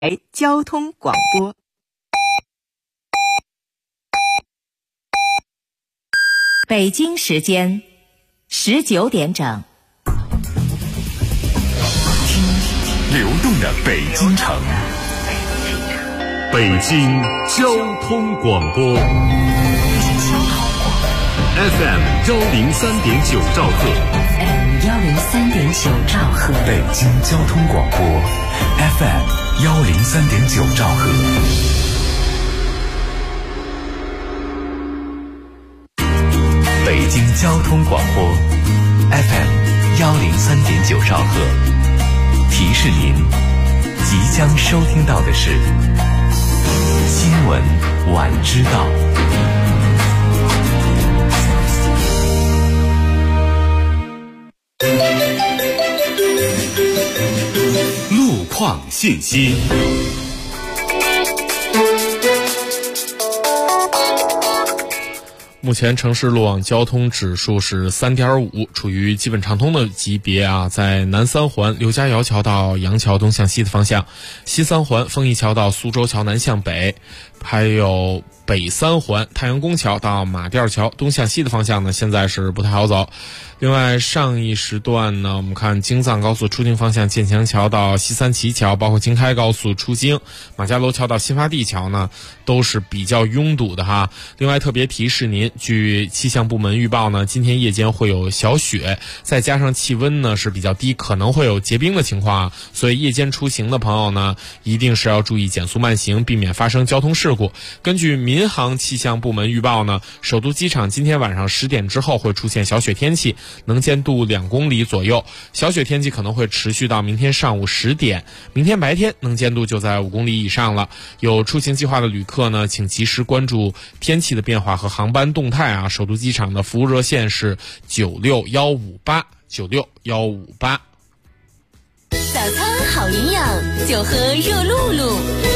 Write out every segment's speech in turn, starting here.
交通广播。 北京时间19点整。 流动的北京城，北京交通广播 FM 103.9兆赫， 103.9兆赫， 北京交通广播 FM 103.9兆赫。北京交通广播 FM 103.9兆赫，提示您即将收听到的是新闻晚知道。路况信息。 目前城市路网交通指数是 3.5， 处于基本畅通的级别啊。在南三环刘家窑桥到杨桥东向西的方向，西三环丰益桥到苏州桥南向北，还有北三环太阳宫桥到马甸桥东向西的方向呢，现在是不太好走。另外上一时段呢，我们看京藏高速出京方向建强桥到西三旗桥，包括京开高速出京马家楼桥到新发地桥呢，都是比较拥堵的哈。另外特别提示您，据气象部门预报呢，今天夜间会有小雪，再加上气温呢是比较低，可能会有结冰的情况啊，所以夜间出行的朋友呢，一定是要注意减速慢行，避免发生交通事故。根据民航气象部门预报呢，首都机场今天晚上10点之后会出现小雪天气，能见度2公里左右，小雪天气可能会持续到明天上午10点，明天白天能见度就在5公里以上了。有出行计划的旅客呢，请及时关注天气的变化和航班动态啊。首都机场的服务热线是96158 96158。 早餐好营养，就喝热露露。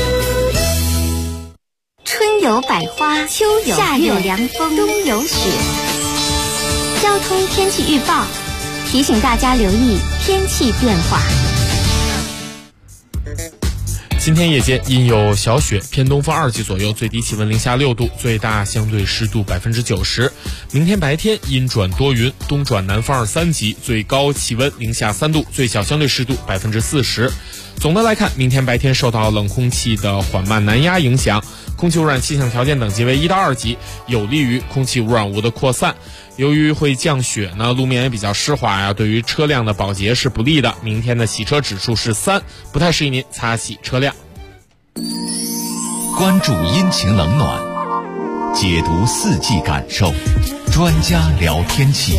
春有百花，秋有夏有凉风，冬有雪。交通天气预报提醒大家留意天气变化。 今天夜间阴有小雪，偏东风2级左右，最低气温零下6度，最大相对湿度90%。明天白天阴转多云，东转南风2、3级，最高气温零下3度，最小相对湿度40%。总的来看，明天白天受到冷空气的缓慢南压影响，空气污染气象条件等级为1到2级，有利于空气污染物的扩散。由于会降雪呢，路面也比较湿滑呀，对于车辆的保洁是不利的。明天的洗车指数是3，不太适宜您擦洗车辆。 关注阴晴冷暖，解读四季感受，专家聊天气。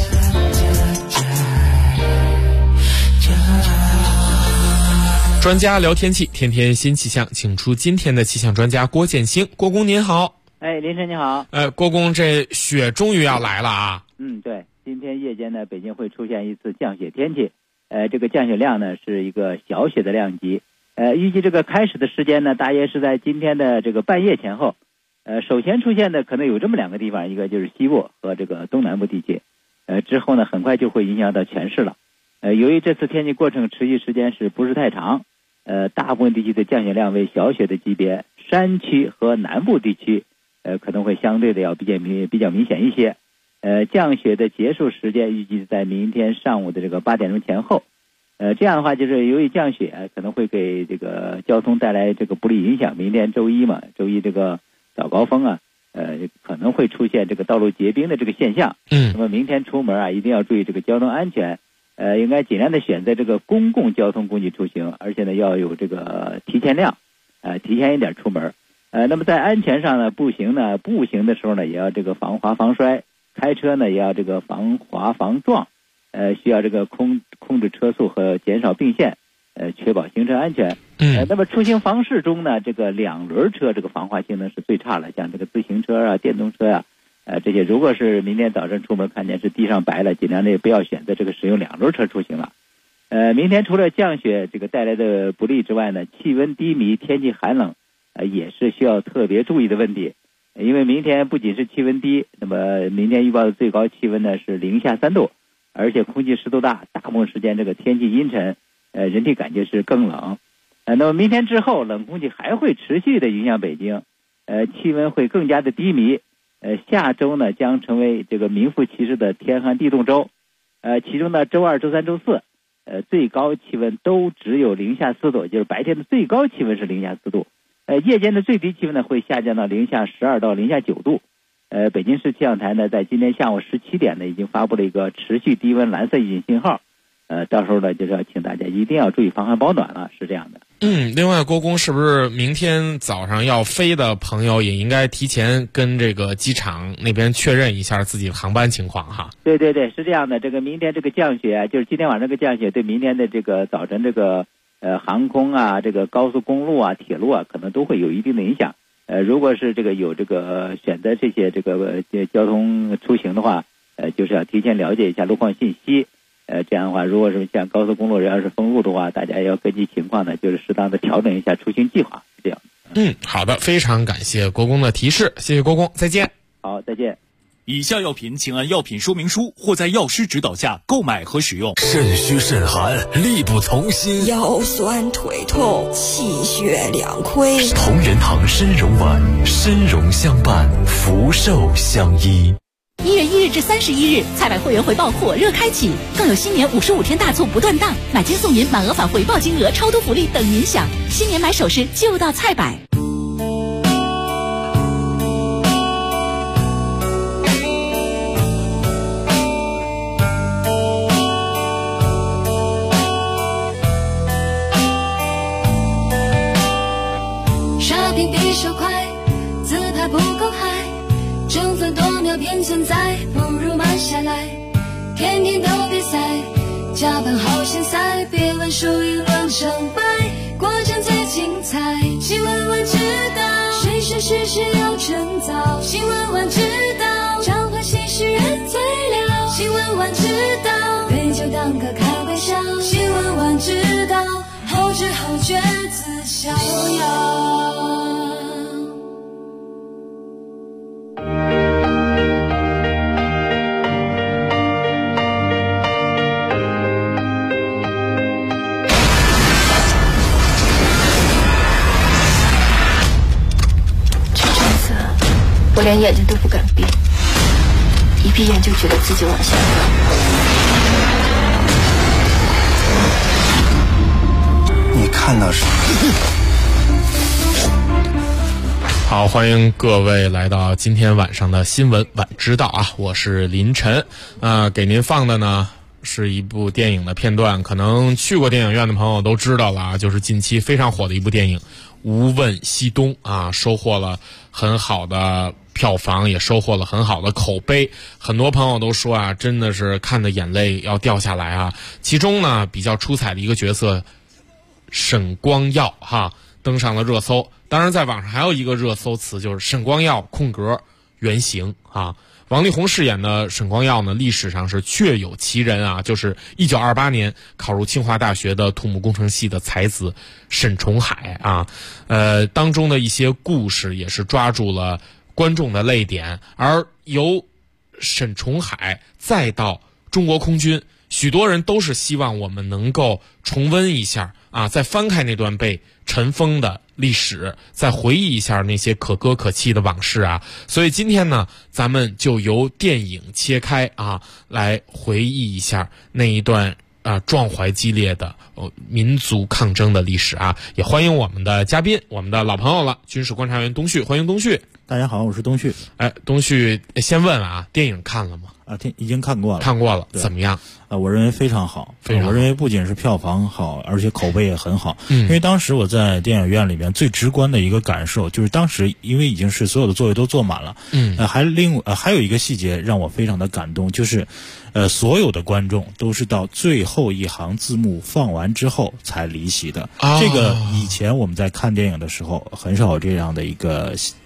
专家聊天气，天天新气象，请出今天的气象专家郭建兴。郭工您好。 林晨你好。 郭工，这雪终于要来了啊。 对，今天夜间呢，北京会出现一次降雪天气。这个降雪量呢是一个小雪的量级。预计这个开始的时间呢，大约是在今天的这个半夜前后。首先出现的可能有这么2个地方，一个就是西部和这个东南部地区。之后呢，很快就会影响到全市了。由于这次天气过程持续时间是不是太长，大部分地区的降雪量为小雪的级别，山区和南部地区可能会相对的要比较明显一些。降雪的结束时间预计在明天上午的这个8点钟前后。这样的话，就是由于降雪可能会给这个交通带来这个不利影响。明天周一这个早高峰啊，可能会出现这个道路结冰的这个现象。那么明天出门啊，一定要注意这个交通安全。应该尽量的选择这个公共交通工具出行，而且呢要有这个提前量，提前一点出门。那么在安全上呢，步行的时候呢，也要这个防滑防摔；开车呢，也要这个防滑防撞。需要这个控制车速和减少并线，确保行车安全。那么出行方式中呢，这个2轮车这个防滑性能是最差了，像这个自行车啊、电动车啊，这些如果是明天早晨出门看见是地上白了，尽量的不要选择这个使用2轮车出行了。明天除了降雪这个带来的不利之外呢，气温低迷、天气寒冷，也是需要特别注意的问题。因为明天不仅是气温低，那么明天预报的最高气温呢是零下3度，而且空气湿度大，大部分时间这个天气阴沉，人体感觉是更冷。 那么明天之后，冷空气还会持续的影响北京，气温会更加的低迷。下周呢将成为这个名副其实的天寒地冻周。其中呢周2、周3、周4，最高气温都只有零下4度，就是白天的最高气温是零下4度，夜间的最低气温呢会下降到零下12到零下9度。北京市气象台呢在今天下午17点呢已经发布了一个持续低温蓝色预警信号。到时候呢就是要请大家一定要注意防寒保暖了，是这样的。 另外郭工是不是明天早上要飞的朋友也应该提前跟这个机场那边确认一下自己的航班情况哈？ 对对对，是这样的。这个明天这个降雪啊，就是今天晚上这个降雪对明天的这个早晨这个航空啊、这个高速公路啊、铁路啊可能都会有一定的影响。如果是这个有这个选择这些这个交通出行的话，就是要提前了解一下路况信息。这样的话，如果是像高速公路要是封路的话，大家要根据情况呢，就是适当的调整一下出行计划，是这样。 好的，非常感谢郭工的提示，谢谢郭工，再见。 好，再见。 以下药品请按药品说明书或在药师指导下购买和使用。 肾虚肾寒，力不从心， 腰酸腿痛，气血两亏。 同仁堂参茸丸，参茸相伴，福寿相依。 1月1日至31日，菜百会员回报火热开启，更有新年55天大促不断档，买金送银，满额返回报金额，超多福利等您享。新年买首饰就到菜百。 刷屏比手快，自拍不够嗨，争分夺秒便存在，不如慢下来。天天都比赛，加班好现在，别问输赢论成败，过程最精彩。新闻晚知道，谁是事实要趁早。新闻晚知道，召唤新诗人最了。新闻晚知道，对酒当歌开玩笑。新闻晚知道，后知后觉自逍遥。 我连眼睛都不敢闭，一闭眼就觉得自己往下掉。你看到什么？ 好，欢迎各位来到今天晚上的新闻晚知道啊，我是林晨。给您放的呢是一部电影的片段，可能去过电影院的朋友都知道了啊，就是近期非常火的一部电影《无问西东》啊，收获了很好的票房，也收获了很好的口碑。很多朋友都说啊，真的是看的眼泪要掉下来啊。其中呢，比较出彩的一个角色沈光耀哈登上了热搜。当然，在网上还有一个热搜词，就是沈光耀空格原型啊。王力宏饰演的沈光耀呢，历史上是确有其人啊，就是1928年考入清华大学的土木工程系的才子沈崇海啊。当中的一些故事也是抓住了观众的泪点，而由沈崇海再到中国空军，许多人都是希望我们能够重温一下啊，再翻开那段被尘封的历史，再回忆一下那些可歌可泣的往事啊。所以今天呢，咱们就由电影切开啊，来回忆一下那一段壮怀激烈的民族抗争的历史啊。也欢迎我们的嘉宾，我们的老朋友了，军事观察员东旭，欢迎东旭。 大家好，我是东旭。 东旭先问啊，电影看了吗？ 已经看过了。 看过了，怎么样？ 我认为非常好，我认为不仅是票房好，而且口碑也很好。因为当时我在电影院里面最直观的一个感受，就是当时因为已经是所有的座位都坐满了，还有一个细节让我非常的感动，就是所有的观众都是到最后一行字幕放完之后才离席的。这个以前我们在看电影的时候很少有这样的一个情况。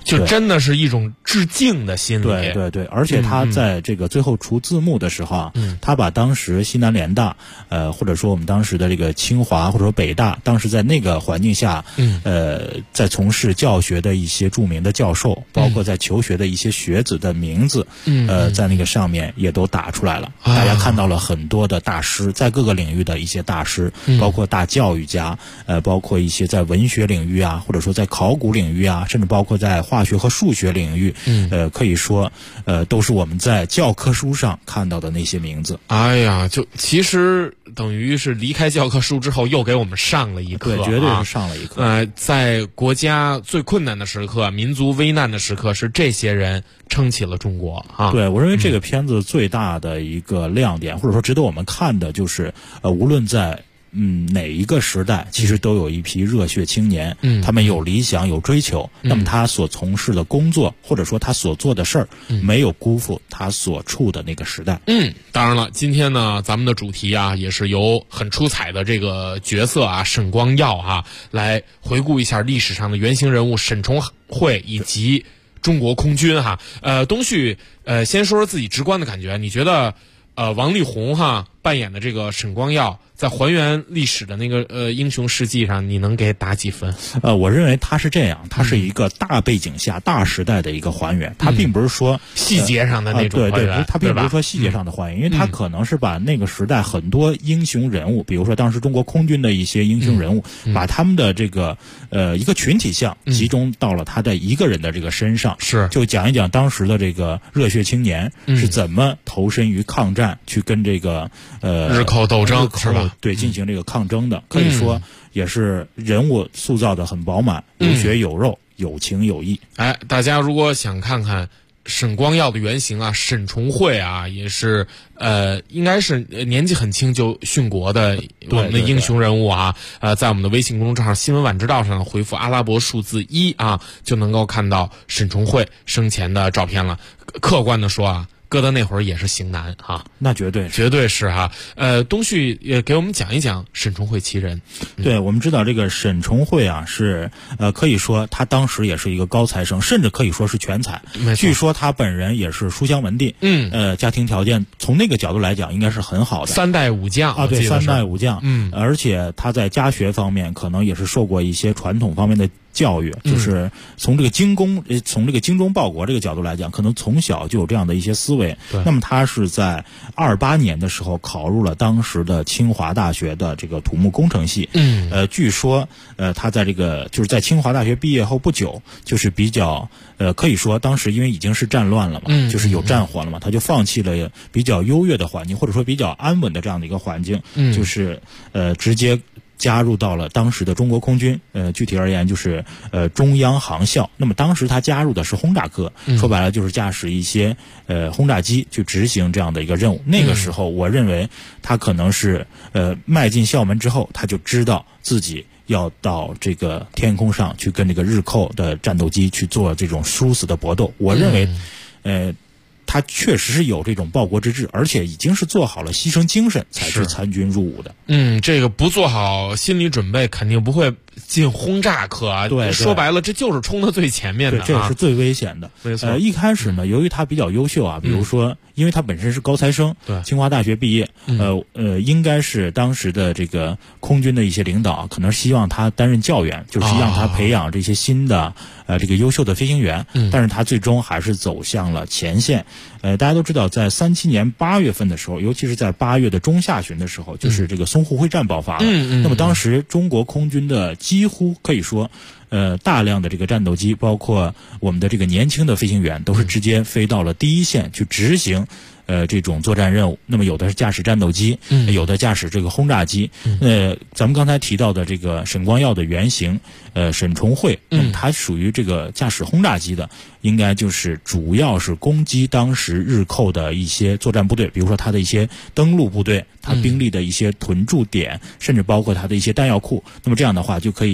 就真的是一种致敬的心理。 对，而且他在这个最后出字幕的时候啊，他把当时西南联大，或者说我们当时的这个清华或者说北大，当时在那个环境下，在从事教学的一些著名的教授，包括在求学的一些学子的名字，在那个上面也都打出来了。大家看到了很多的大师，在各个领域的一些大师，包括大教育家，包括一些在文学领域啊，或者说在考古领域啊，甚至包括在化学和数学领域，可以说都是我们在教科书上看到的那些名字。 哎呀，就其实等于是离开教科书之后，又给我们上了一课， 对，绝对是上了一课。 在国家最困难的时刻，民族危难的时刻，是这些人撑起了中国啊。 对，我认为这个片子最大的一个亮点，或者说值得我们看的，就是无论在哪一个时代，其实都有一批热血青年，他们有理想有追求，那么他所从事的工作或者说他所做的事儿，没有辜负他所处的那个时代。 当然了，今天呢咱们的主题啊也是由很出彩的这个角色啊沈光耀啊来回顾一下历史上的原型人物沈崇慧以及中国空军哈。东旭先说说自己直观的感觉，你觉得王力宏扮演的这个沈光耀在还原历史的那个英雄事迹上，你能给打几分？ 我认为他是这样，他是一个大背景下、大时代的一个还原，他并不是说细节上的那种还原， 他并不是说细节上的还原，因为他可能是把那个时代很多英雄人物，比如说当时中国空军的一些英雄人物，把他们的这个一个群体像集中到了他的一个人的这个身上， 是就讲一讲当时的这个热血青年是怎么投身于抗战，去跟这个日寇斗争是吧？ 对，进行这个抗争的，可以说也是人物塑造的很饱满，有血有肉，有情有义。 大家如果想看看沈光耀的原型啊，沈崇慧啊，也是应该是年纪很轻就殉国的我们的英雄人物啊。在我们的微信公众账号新闻晚知道上回复阿拉伯数字1啊，就能够看到沈崇慧生前的照片了。客观的说啊，搁到那会儿也是型男哈， 那绝对是哈。东旭也给我们讲一讲沈崇慧其人。 对，我们知道这个沈崇慧啊，是可以说他当时也是一个高材生，甚至可以说是全才。据说他本人也是书香门第，家庭条件从那个角度来讲应该是很好的， 三代武将啊， 对，三代武将。而且他在家学方面可能也是受过一些传统方面的教育，就是从这个精忠报国这个角度来讲，可能从小就有这样的一些思维。那么他是在28年的时候考入了当时的清华大学的这个土木工程系。据说他在这个就是在清华大学毕业后不久，就是比较可以说当时因为已经是战乱了嘛，就是有战火了嘛，他就放弃了比较优越的环境，或者说比较安稳的这样的一个环境，就是直接加入到了当时的中国空军，具体而言就是中央航校。那么当时他加入的是轰炸科，说白了就是驾驶一些轰炸机去执行这样的一个任务。那个时候我认为他可能是迈进校门之后，他就知道自己要到这个天空上去跟这个日寇的战斗机去做这种殊死的搏斗。我认为他确实是有这种报国之志，而且已经是做好了牺牲精神才去参军入伍的。 这个不做好心理准备，肯定不会进轰炸科啊。 对， 说白了，这就是冲到最前面的， 这也是最危险的。 没错。 一开始呢，由于他比较优秀啊，比如说，因为他本身是高材生， 对， 清华大学毕业，应该是当时的这个空军的一些领导可能希望他担任教员，就是让他培养这些新的这个优秀的飞行员。但是他最终还是走向了前线。大家都知道，在37年8月份的时候，尤其是在8月的中下旬的时候，就是这个淞沪会战爆发了。那么当时中国空军的几乎可以说，大量的这个战斗机，包括我们的这个年轻的飞行员，都是直接飞到了第一线去执行这种作战任务。那么有的是驾驶战斗机，有的驾驶这个轰炸机。咱们刚才提到的这个沈光耀的原型，沈崇慧，那么他属于这个驾驶轰炸机的，应该就是主要是攻击当时日寇的一些作战部队，比如说他的一些登陆部队，他兵力的一些屯驻点，甚至包括他的一些弹药库。那么这样的话就可以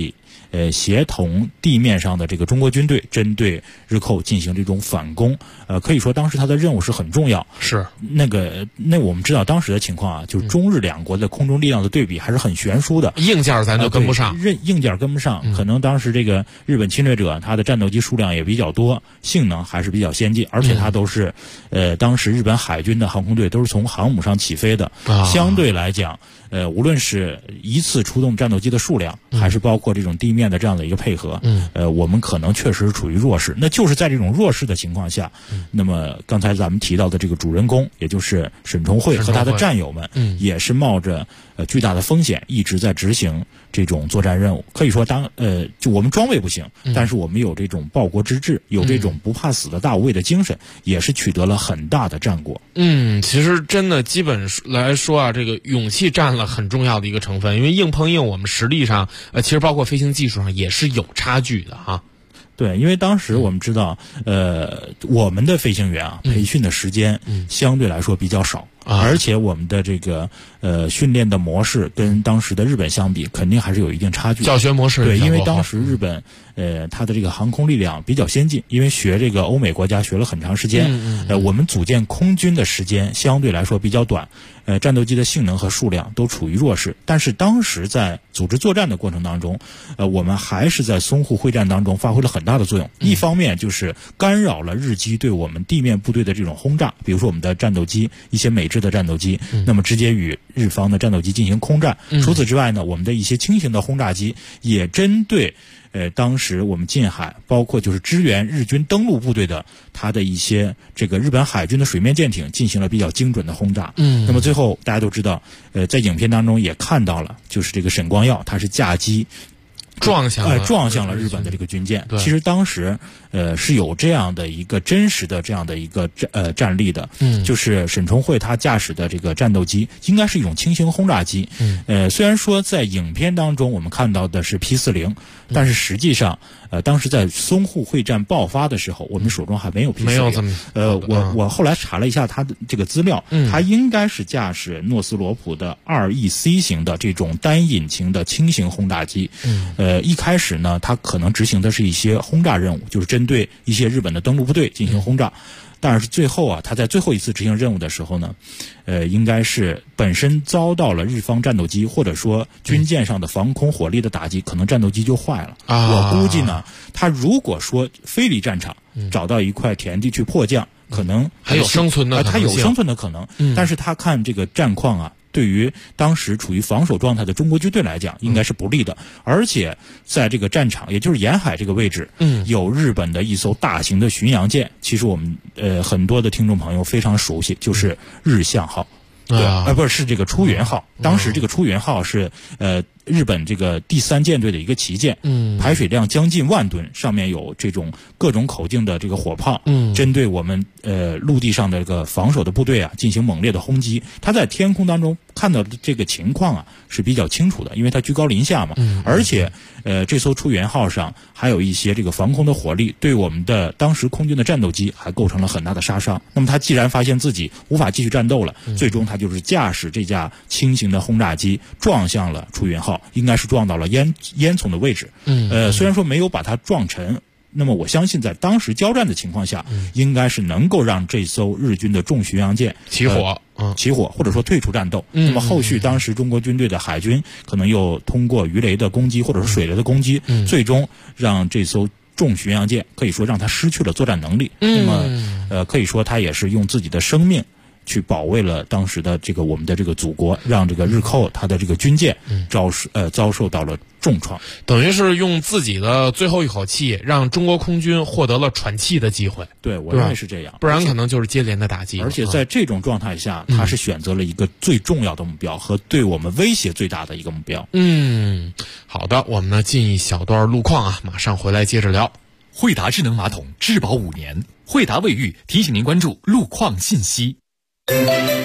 协同地面上的这个中国军队针对日寇进行这种反攻。可以说当时他的任务是很重要。 是那我们知道当时的情况啊，就是中日两国的空中力量的对比还是很悬殊的， 硬件咱就跟不上， 硬件跟不上，可能当时这个日本侵略者他的战斗机数量也比较多，性能还是比较先进，而且它都是当时日本海军的航空队都是从航母上起飞的，相对来讲无论是一次出动战斗机的数量，还是包括这种地面的这样的一个配合，我们可能确实处于弱势。那就是在这种弱势的情况下，那么刚才咱们提到的这个主人公，也就是沈重惠和他的战友们，也是冒着巨大的风险一直在执行这种作战任务。可以说就我们装备不行，但是我们有这种报国之志，有这种不怕死的大无畏的精神，也是取得了很大的战果。 其实真的基本来说啊，这个勇气占了很重要的一个成分，因为硬碰硬我们实力上其实包括飞行技术上也是有差距的哈。 对，因为当时我们知道，我们的飞行员啊，培训的时间相对来说比较少，而且我们的这个训练的模式跟当时的日本相比，肯定还是有一定差距。 教学模式对，因为当时日本它的这个航空力量比较先进，因为学这个欧美国家学了很长时间，我们组建空军的时间相对来说比较短，战斗机的性能和数量都处于弱势。但是当时在组织作战的过程当中，我们还是在淞沪会战当中发挥了很大的作用。一方面就是干扰了日机对我们地面部队的这种轰炸，比如说我们的战斗机，一些美制的战斗机，那么直接与日方的战斗机进行空战。除此之外呢，我们的一些轻型的轰炸机也针对当时我们近海，包括就是支援日军登陆部队的它的一些这个日本海军的水面舰艇进行了比较精准的轰炸。那么最后大家都知道，在影片当中也看到了，就是这个沈光耀他是驾机撞向了日本的这个军舰。其实当时是有这样的一个真实的这样的一个战例的，就是沈重惠他驾驶的这个战斗机应该是一种轻型轰炸机。虽然说在影片当中我们看到的是 P40，但是实际上当时在淞沪会战爆发的时候，我们手中还没有 P40。没有这么我后来查了一下他的这个资料，他应该是驾驶诺斯罗普的2EC 型的这种单引擎的轻型轰炸机。一开始呢，他可能执行的是一些轰炸任务，就是针对一些日本的登陆部队进行轰炸。但是最后啊，他在最后一次执行任务的时候呢，应该是本身遭到了日方战斗机或者说军舰上的防空火力的打击，可能战斗机就坏了。我估计呢，他如果说飞离战场，找到一块田地去迫降，可能还有生存的可能性， 他有生存的可能。但是他看这个战况啊，对于当时处于防守状态的中国军队来讲，应该是不利的。而且在这个战场，也就是沿海这个位置，有日本的一艘大型的巡洋舰。其实我们很多的听众朋友非常熟悉，就是日向号。对，是这个出云号。当时这个出云号是日本这个第3舰队的一个旗舰，排水量将近10000吨，上面有这种各种口径的这个火炮，针对我们陆地上的这个防守的部队啊进行猛烈的轰击。他在天空当中看到的这个情况啊是比较清楚的，因为它居高临下嘛。而且这艘出云号上还有一些这个防空的火力，对我们的当时空军的战斗机还构成了很大的杀伤。那么他既然发现自己无法继续战斗了，最终他就是驾驶这架轻型的轰炸机撞向了出云号，应该是撞到了烟囱的位置。虽然说没有把它撞沉，那么我相信在当时交战的情况下，应该是能够让这艘日军的重巡洋舰起火或者说退出战斗。那么后续当时中国军队的海军可能又通过鱼雷的攻击或者是水雷的攻击，最终让这艘重巡洋舰可以说让它失去了作战能力。那么可以说他也是用自己的生命去保卫了当时的这个我们的这个祖国，让这个日寇他的这个军舰遭受到了重创， 等于是用自己的最后一口气让中国空军获得了喘气的机会。 对，我认为是这样， 不然可能就是接连的打击。 而且在这种状态下，他是选择了一个最重要的目标和对我们威胁最大的一个目标。 好的，我们呢进一小段路况啊，马上回来接着聊。 惠达智能马桶质保5年，惠达卫浴提醒您关注路况信息。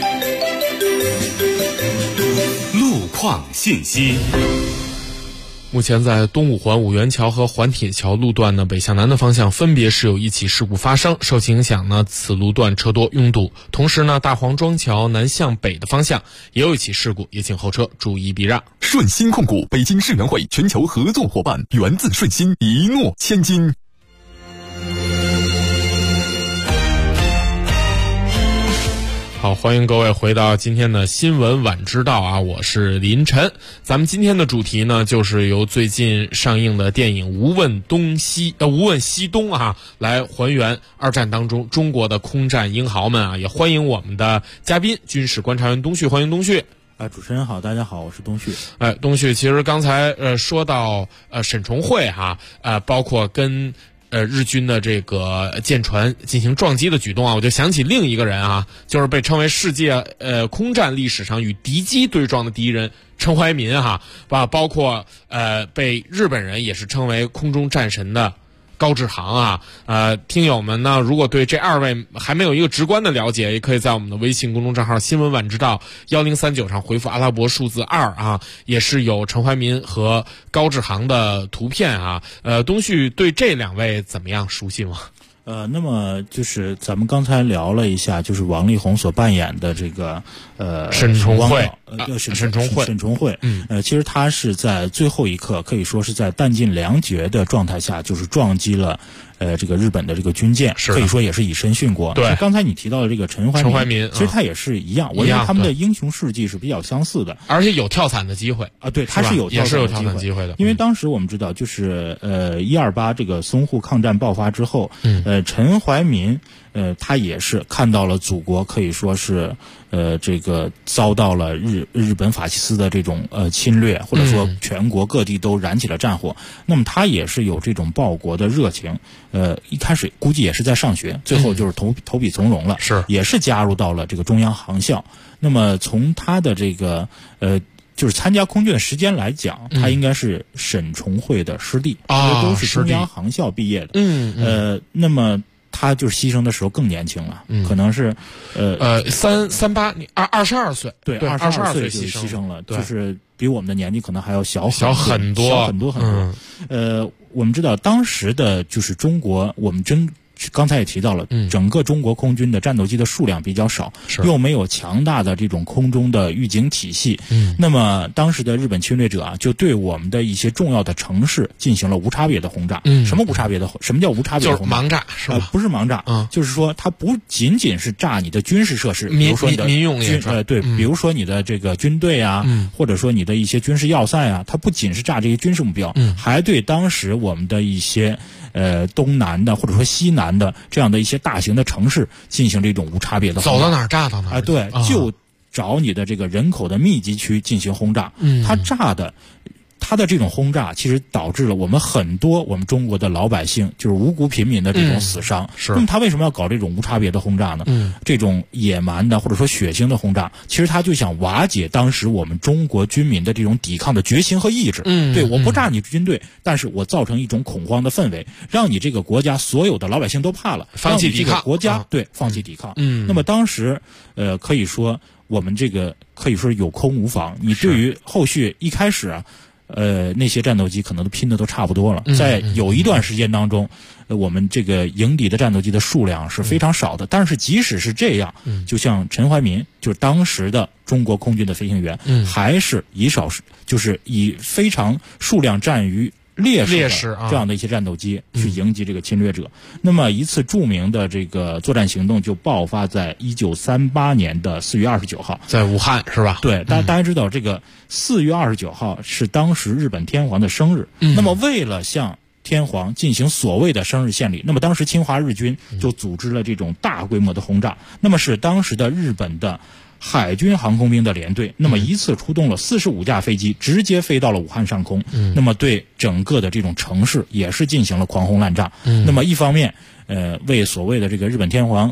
路况信息。 目前在东五环五元桥和环铁桥路段呢，北向南的方向分别是有一起事故发生，受其影响呢，此路段车多拥堵。同时呢，大黄庄桥南向北的方向也有一起事故，也请后车注意避让。 顺鑫控股，北京世园会全球合作伙伴，源自顺鑫，一诺千金。 好，欢迎各位回到今天的新闻晚知道啊，我是林晨。咱们今天的主题呢，就是由最近上映的电影《无问西东》啊，来还原二战当中中国的空战英豪们啊，也欢迎我们的嘉宾军事观察员东旭，欢迎东旭。 主持人好，大家好，我是东旭。 东旭，其实刚才说到沈崇慧哈，包括跟日军的这个舰船进行撞击的举动啊，我就想起另一个人啊，就是被称为世界空战历史上与敌机对撞的第一人陈怀民哈，包括被日本人也是称为空中战神的高志航啊，听友们呢，如果对这二位还没有一个直观的了解，也可以在我们的微信公众账号新闻晚知道1039上回复阿拉伯数字2啊，也是有陈怀民和高志航的图片啊。东旭对这两位怎么样，熟悉吗？ 那么就是咱们刚才聊了一下，就是王力宏所扮演的这个沈崇慧， 沈崇慧，其实他是在最后一刻，可以说是在弹尽粮绝的状态下，就是撞击了这个日本的这个军舰，可以说也是以身殉国。 对， 刚才你提到的这个陈怀民，其实他也是一样，我认为他们的英雄事迹是比较相似的， 而且有跳伞的机会啊，对，他是有跳伞机会的。 因为当时我们知道，就是128这个淞沪抗战爆发之后，陈怀民他也是看到了祖国可以说是这个遭到了日本法西斯的这种侵略，或者说全国各地都燃起了战火。那么他也是有这种报国的热情。一开始估计也是在上学，最后就是投笔从戎了，也是加入到了这个中央航校。那么从他的这个就是参加空军的时间来讲，他应该是沈崇慧的师弟，都是中央航校毕业的。那么他就是牺牲的时候更年轻了，可能是 22岁， 对，22岁就牺牲了，就是比我们的年纪可能还要小很多。 我们知道当时的就是中国，我们刚才也提到了，整个中国空军的战斗机的数量比较少，又没有强大的这种空中的预警体系。那么当时的日本侵略者就对我们的一些重要的城市进行了无差别的轰炸。什么叫无差别的轰炸？ 就是盲炸，是吧？ 不是盲炸，就是说它不仅仅是炸你的军事设施，比如说你的民用也对，比如说你的这个军队啊，或者说你的一些军事要塞啊，它不仅是炸这些军事目标，还对当时我们的一些东南的或者说西南的这样的一些大型的城市进行这种无差别的轰炸， 走到哪儿炸到哪儿。 对，就找你的这个人口的密集区进行轰炸。他的这种轰炸其实导致了我们中国的老百姓就是无辜平民的这种死伤。那么他为什么要搞这种无差别的轰炸呢？这种野蛮的或者说血腥的轰炸，其实他就想瓦解当时我们中国军民的这种抵抗的决心和意志。对，我不炸你军队，但是我造成一种恐慌的氛围，让你这个国家所有的老百姓都怕了， 放弃抵抗， 国家对放弃抵抗。那么当时可以说我们这个可以说有空无防。你对于后续一开始那些战斗机可能都拼的都差不多了，在有一段时间当中，我们这个迎敌的战斗机的数量是非常少的。但是即使是这样，就像陈怀民，就是当时的中国空军的飞行员，还是就是以非常数量占于劣势这样的一些战斗机去迎击这个侵略者。那么一次著名的这个作战行动就爆发在1938年的4月29号， 在武汉是吧？ 对，大家知道这个4月29号是当时日本天皇的生日。那么为了向天皇进行所谓的生日献礼，那么当时侵华日军就组织了这种大规模的轰炸。那么是当时的日本的海军航空兵的联队，那么一次出动了45架飞机，直接飞到了武汉上空。那么对整个的这种城市也是进行了狂轰滥炸。那么一方面为所谓的这个日本天皇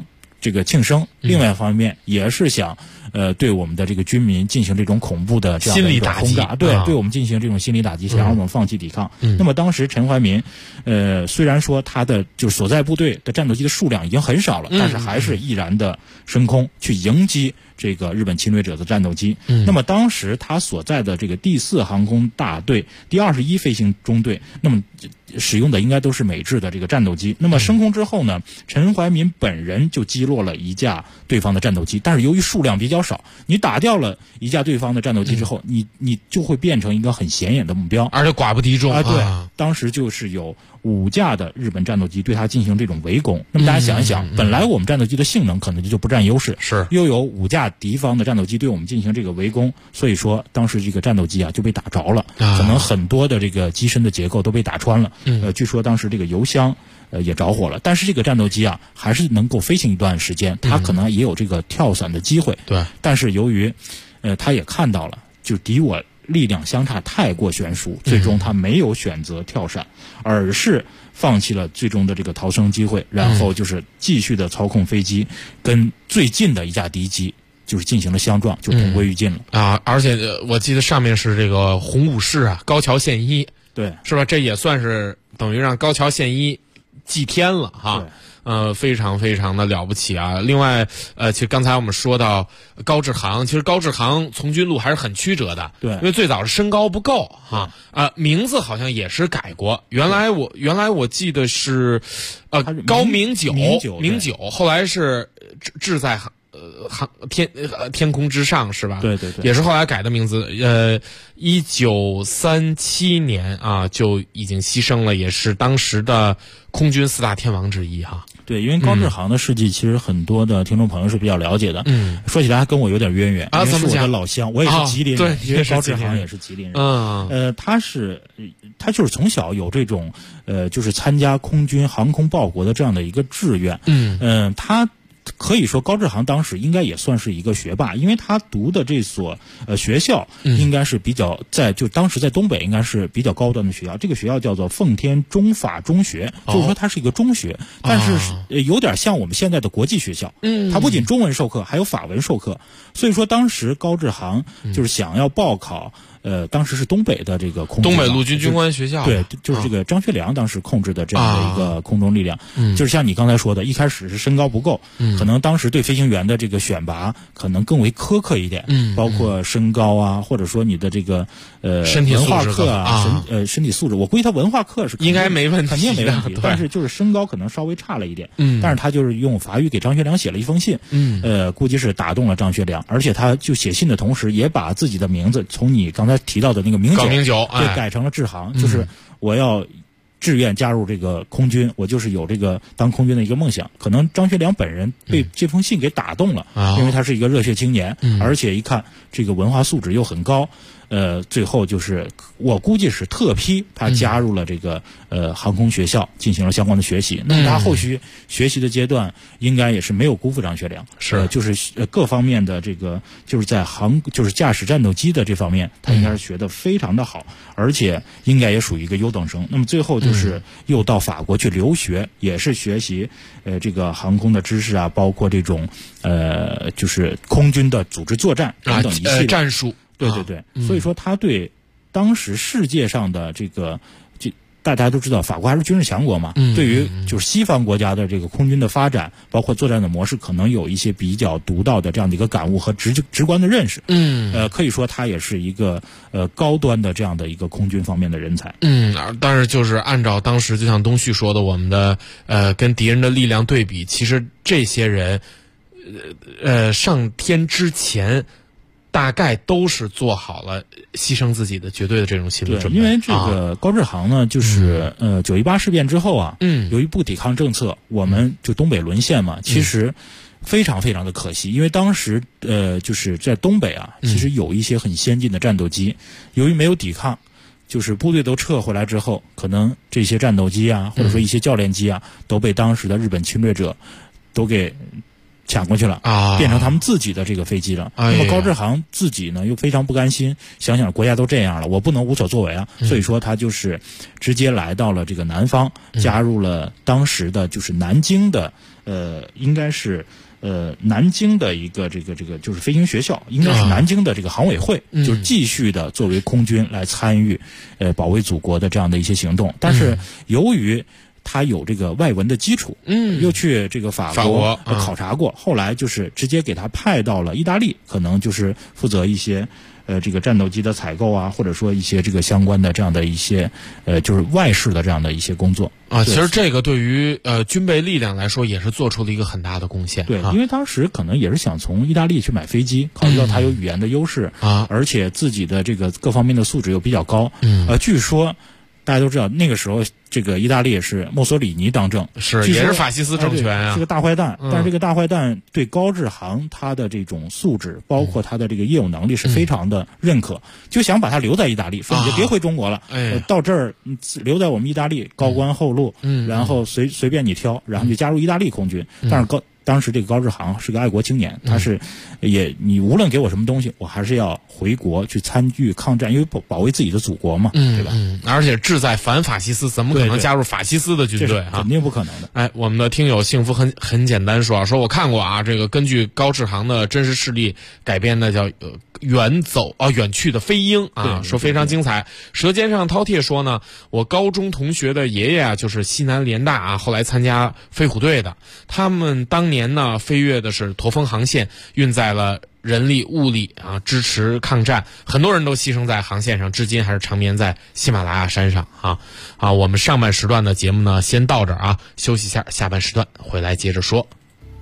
这个庆生，另外一方面也是想对我们的这个军民进行这种恐怖的这样的一个轰炸，对我们进行这种心理打击，想让我们放弃抵抗。那么当时陈怀民虽然说他的就是所在部队的战斗机的数量已经很少了，但是还是毅然的升空去迎击这个日本侵略者的战斗机。那么当时他所在的这个第4航空大队第21飞行中队，那么使用的应该都是美制的这个战斗机。那么升空之后呢，陈怀民本人就击落了一架对方的战斗机，但是由于数量比较少，你打掉了一架对方的战斗机之后，你就会变成一个很显眼的目标， 而且寡不敌众啊。对，当时就是有5架的日本战斗机对它进行这种围攻。那么大家想一想，本来我们战斗机的性能可能就不占优势， 是又有5架敌方的战斗机对我们进行这个围攻，所以说当时这个战斗机啊就被打着了，可能很多的这个机身的结构都被打穿了。据说当时这个油箱也着火了，但是这个战斗机啊还是能够飞行一段时间，它可能也有这个跳伞的机会。 对， 但是由于他也看到了，就敌我力量相差太过悬殊，最终他没有选择跳伞，而是放弃了最终的这个逃生机会，然后就是继续的操控飞机跟最近的一架敌机就是进行了相撞，就同归于尽了啊！而且我记得上面是这个红武士啊，高桥宪一， 对， 是吧？这也算是等于让高桥宪一祭天了哈。非常非常的了不起啊！另外，其实刚才我们说到高志航，其实高志航从军路还是很曲折的， 对， 因为最早是身高不够哈，名字好像也是改过，原来我记得是，高明九，后来是志在天空之上是吧？ 对对对， 也是后来改的名字。1937年啊就已经牺牲了，也是当时的空军4大天王之一哈。 对，因为高志航的事迹，其实很多的听众朋友是比较了解的。说起来还跟我有点渊源啊， 因为是我的老乡，我也是吉林人， 对， 因为高志航也是吉林人。他就是从小有这种就是参加空军航空报国的这样的一个志愿。他可以说高志航当时应该也算是一个学霸，因为他读的这所学校应该是比较就当时在东北应该是比较高端的学校，这个学校叫做奉天中法中学，就是说它是一个中学，但是有点像我们现在的国际学校。它不仅中文授课，还有法文授课，所以说当时高志航就是想要报考当时是东北的这个空军， 东北陆军军官学校， 对，就是这个张学良当时控制的这样的一个空中力量。就是像你刚才说的，一开始是身高不够，可能当时对飞行员的这个选拔可能更为苛刻一点，包括身高啊，或者说你的这个身体文化课啊，身体素质，我估计他文化课是应该没问题， 肯定没问题，但是就是身高可能稍微差了一点。但是他就是用法语给张学良写了一封信，估计是打动了张学良，而且他就写信的同时也把自己的名字从你刚才提到的那个明九对改成了志航，就是我要志愿加入这个空军，我就是有这个当空军的一个梦想。可能张学良本人被这封信给打动了，因为他是一个热血青年，而且一看这个文化素质又很高。最后就是我估计是特批他加入了这个航空学校，进行了相关的学习。那么他后续学习的阶段应该也是没有辜负张学良， 是就是各方面的这个就是在就是驾驶战斗机的这方面，他应该是学得非常的好，而且应该也属于一个优等生。那么最后就是又到法国去留学，也是学习这个航空的知识啊，包括这种就是空军的组织作战等等一系列战术。 对对对，所以说他对当时世界上的这个，大家都知道法国还是军事强国嘛，对于就是西方国家的这个空军的发展，包括作战的模式，可能有一些比较独到的这样的一个感悟和直观的认识。可以说他也是一个高端的这样的一个空军方面的人才。 但是就是按照当时就像东旭说的，我们的跟敌人的力量对比，其实这些人上天之前大概都是做好了牺牲自己的绝对的这种心理准备。 因为这个高志航呢，就是9·18事变之后啊，由于不抵抗政策，我们就东北沦陷嘛，其实非常非常的可惜。因为当时就是在东北啊，其实有一些很先进的战斗机，由于没有抵抗，就是部队都撤回来之后，可能这些战斗机啊，或者说一些教练机啊，都被当时的日本侵略者都给抢过去了啊， 变成他们自己的这个飞机了。那么高志航自己呢又非常不甘心，想想国家都这样了，我不能无所作为啊，所以说他就是直接来到了这个南方，加入了当时的就是南京的应该是南京的一个这个就是飞行学校，应该是南京的这个航委会，就是继续的作为空军来参与保卫祖国的这样的一些行动。但是由于他有这个外文的基础，又去这个法国考察过，后来就是直接给他派到了意大利，可能就是负责一些这个战斗机的采购啊，或者说一些这个相关的这样的一些就是外事的这样的一些工作啊。其实这个对于军备力量来说也是做出了一个很大的贡献。 对，因为当时可能也是想从意大利去买飞机，考虑到他有语言的优势啊，而且自己的这个各方面的素质又比较高。据说大家都知道那个时候这个意大利是墨索里尼当政， 也是法西斯政权啊， 是个大坏蛋。但是这个大坏蛋对高志航他的这种素质，包括他的这个业务能力是非常的认可，就想把他留在意大利，说你就别回中国了，到这儿留在我们意大利高官厚禄，然后随便你挑，然后就加入意大利空军。但是当时这个高志航是个爱国青年，他是你无论给我什么东西，我还是要回国去参与抗战，因为保卫自己的祖国嘛，对吧？ 而且志在反法西斯，怎么可能加入法西斯的军队啊？ 肯定不可能的。 哎，我们的听友幸福很简单说我看过啊，这个根据高志航的真实事例改编的叫远去的飞鹰啊，说非常精彩。舌尖上饕餮说呢，我高中同学的爷爷啊，就是西南联大啊，后来参加飞虎队的，他们当年呢飞越的是驼峰航线，运载了人力物力啊，支持抗战，很多人都牺牲在航线上，至今还是长眠在喜马拉雅山上啊。我们上半时段的节目呢先到这儿啊，休息一下，下半时段回来接着说。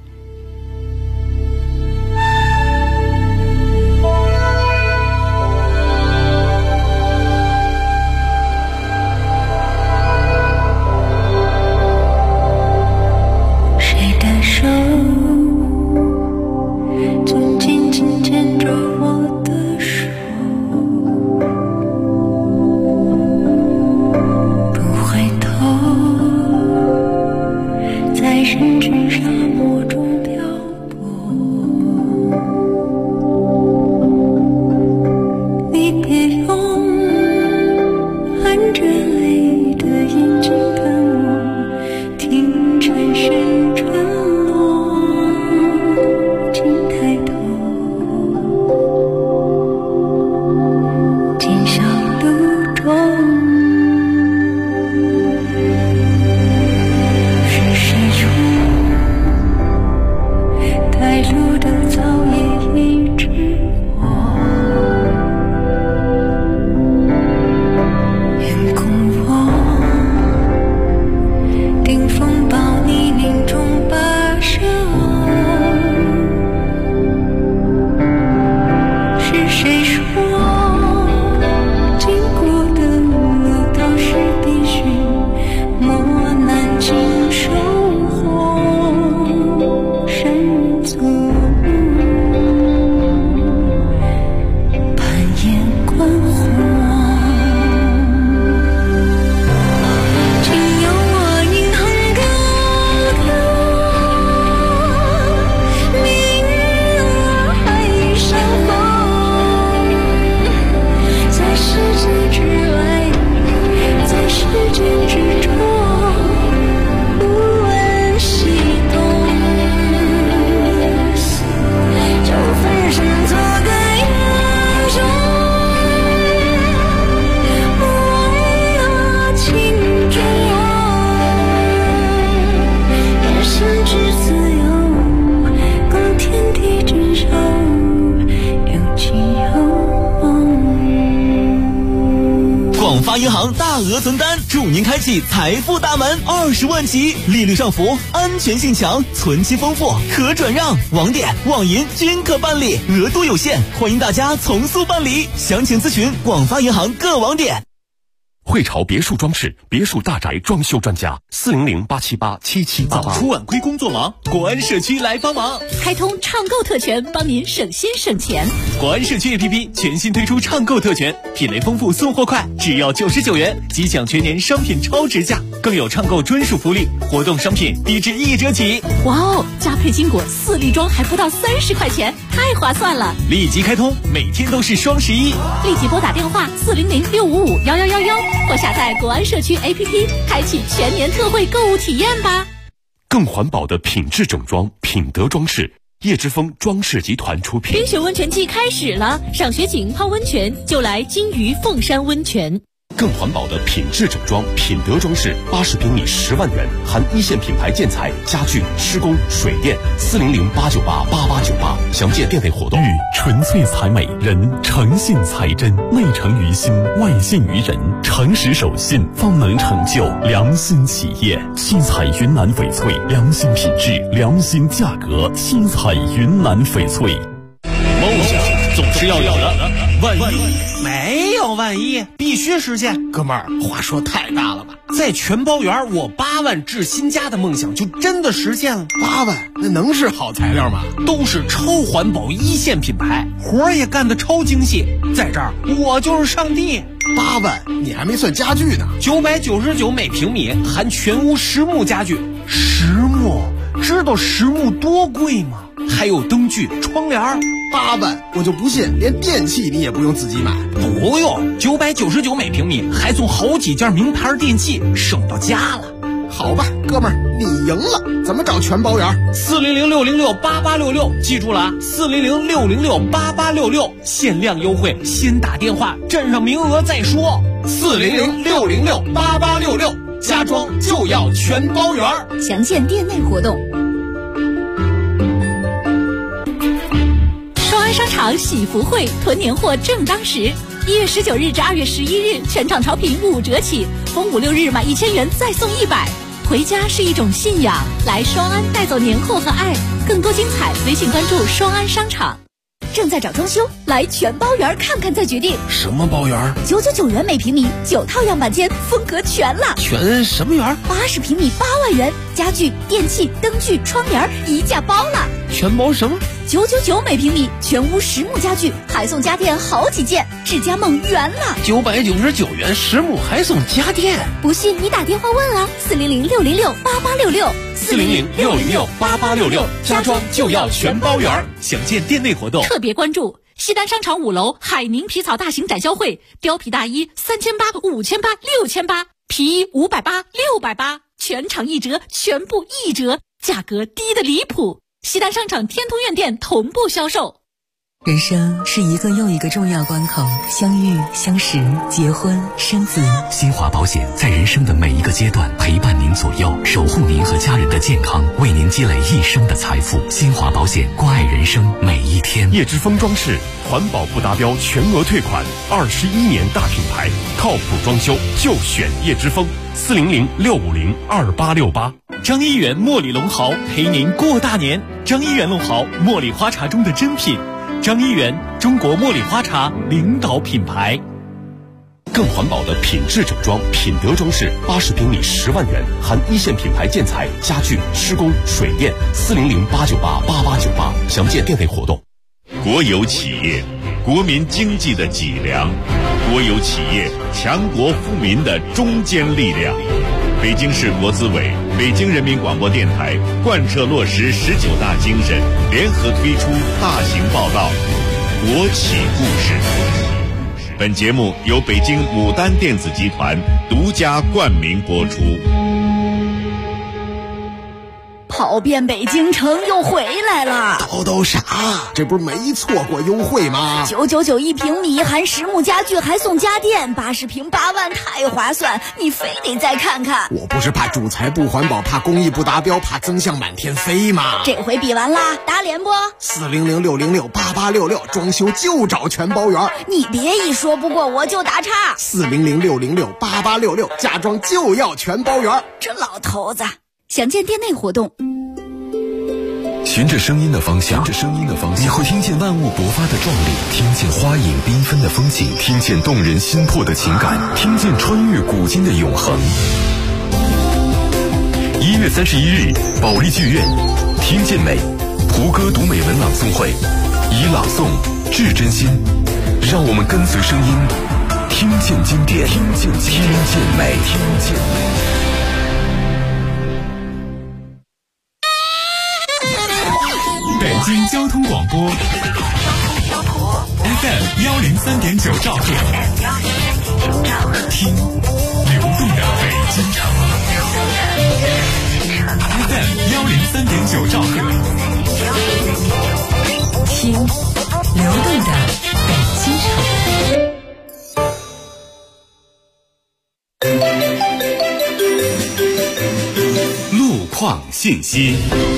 银行大额存单，祝您开启财富大门，20万起，利率上浮，安全性强，存期丰富，可转让，网点、网银均可办理，额度有限，欢迎大家从速办理。详情咨询广发银行各网点。 汇潮别墅装饰，别墅大宅装修专家，400-878-7788。 早出晚归工作忙，国安社区来帮忙， 开通畅购特权，帮您省心省钱。 国安社区 APP 全新推出畅购特权，品类丰富，送货快，只要99元即享全年商品超值价，更有畅购专属福利，活动商品低至1折起。 哇哦，加配金果4粒装还不到30块钱，太划算了！ 立即开通，每天都是双11， 立即拨打电话400-655-1111或下载国安社区 APP， 开启全年特惠购物体验吧。 更环保的品质整装，品德装饰，叶之峰装饰集团出品。 冰雪温泉季开始了，赏雪景泡温泉就来金鱼凤山温泉。 更环保的品质整装，品德装饰，80平米10万元，含一线品牌建材、家具、施工、水电，400-898-8898，详见店内活动。 玉纯粹才美，人诚信才真，内诚于心，外信于人，诚实守信，方能成就良心企业。七彩云南翡翠，良心品质，良心价格，七彩云南翡翠。 梦想总是要有的，万一没有万一，必须实现。哥们儿，话说太大了吧？在全包园，我8万置新家的梦想就真的实现了。 8万，那能是好材料吗？ 都是超环保一线品牌，活儿也干得超精细。在这儿，我就是上帝。 8万，你还没算家具呢。 999每平米，含全屋实木家具。实木，知道实木多贵吗？还有灯具、窗帘。 8万，我就不信连电器你也不用自己买。 不用，999每平米，还送好几件名牌电器，省到家了。 好吧，哥们儿，你赢了。怎么找全包园 ？400-606-8866，记住了啊，400-606-8866，限量优惠，先打电话，占上名额再说。 400-606-8866，家装就要全包园。 详见店内活动。商场喜福会囤年货正当时，1月19日至2月11日，全场潮品5折起，逢5、6日买1000元再送100。回家是一种信仰，来双安带走年货和爱。更多精彩，微信关注双安商场。正在找装修，来全包园看看再决定。 什么包园 ？999元每平米，9套样板间，风格全了。 全什么园 ？80平米8万元，家具、电器、灯具、窗帘一价包了。 全包什么 ？999每平米，全屋实木家具，还送家电好几件，智家梦圆了。 999元实木还送家电， 不信你打电话问啊，400-606-8866。 400-606-8866，家装就要全包园。详见店内活动。 特别关注西单商场5楼海宁皮草大型展销会，貂皮大衣3800、5800、6800，皮衣580、680，全场1折，全部1折，价格低得离谱。西单商场天通苑店同步销售。 人生是一个又一个重要关口，相遇、相识、结婚、生子。 新华保险在人生的每一个阶段陪伴您左右，守护您和家人的健康，为您积累一生的财富。新华保险，关爱人生每一天。 叶之峰装饰，环保不达标全额退款，21年大品牌，靠谱装修就选叶之峰。400-650-2868。 张一元茉莉龙豪陪您过大年。张一元龙豪，茉莉花茶中的珍品。张一元，中国茉莉花茶领导品牌。 更环保的品质整装，品德装饰，80平米10万元，含一线品牌建材、家具、施工、水电，400-898-8898，详见店内活动。 国有企业，国民经济的脊梁；国有企业，强国富民的中坚力量。北京市国资委、北京人民广播电台贯彻落实19大精神，联合推出大型报道《国企故事》。本节目由北京牡丹电子集团独家冠名播出。 跑遍北京城又回来了， 都啥？这不是没错过优惠吗 ？999一平米，含实木家具还送家电，80平8万，太划算！你非得再看看。 我不是怕主材不环保，怕工艺不达标，怕增项满天飞吗？ 这回比完啦，打脸不？400-606-8866，装修就找全包园。你别一说不过我就打岔。 400-606-8866，家装就要全包园。 这老头子。详见店内活动。 循着声音的方向，你会听见万物勃发的壮丽，听见花影缤纷的风景，听见动人心魄的情感，听见穿越古今的永恒。1月31日，保利剧院，听见美，胡歌读美文朗诵会，以朗诵致真心，让我们跟随声音，听见经典，听见美， 北京交通广播 FM 103.9兆赫，听流动的北京城。FM 103.9兆赫， 听流动的北京城。 路况信息。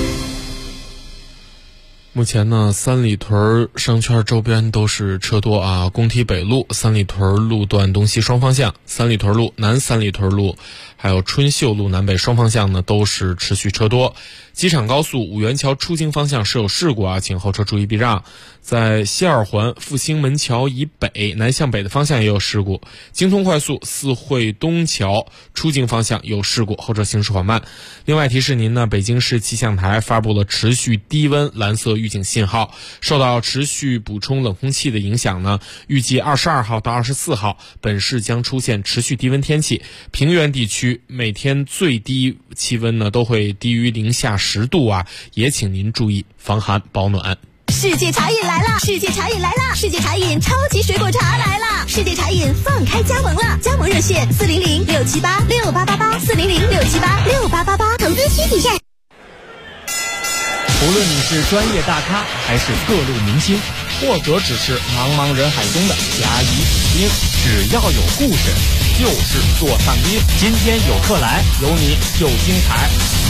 目前呢，三里屯商圈周边都是车多啊。工体北路、三里屯路段东西双方向、三里屯路、南三里屯路，还有春秀路南北双方向呢，都是持续车多。机场高速五元桥出京方向是有事故啊，请后车注意避让。在西二环复兴门桥以北南向北的方向也有事故。京通快速四惠东桥出京方向有事故，后车行驶缓慢。另外提示您呢，北京市气象台发布了持续低温蓝色预警信号，受到持续补充冷空气的影响呢，预计22号到24号本市将出现持续低温天气，平原地区每天最低气温呢都会低于零下10度啊，也请您注意防寒保暖。 世界茶饮来了！世界茶饮来了！世界茶饮超级水果茶来了！世界茶饮放开加盟了，加盟热线400-678-6888，400-678-6888，投资需谨慎。 无论你是专业大咖，还是各路明星，或者只是茫茫人海中的甲乙丙丁，只要有故事，就是座上宾。今天有客来，有你就精彩。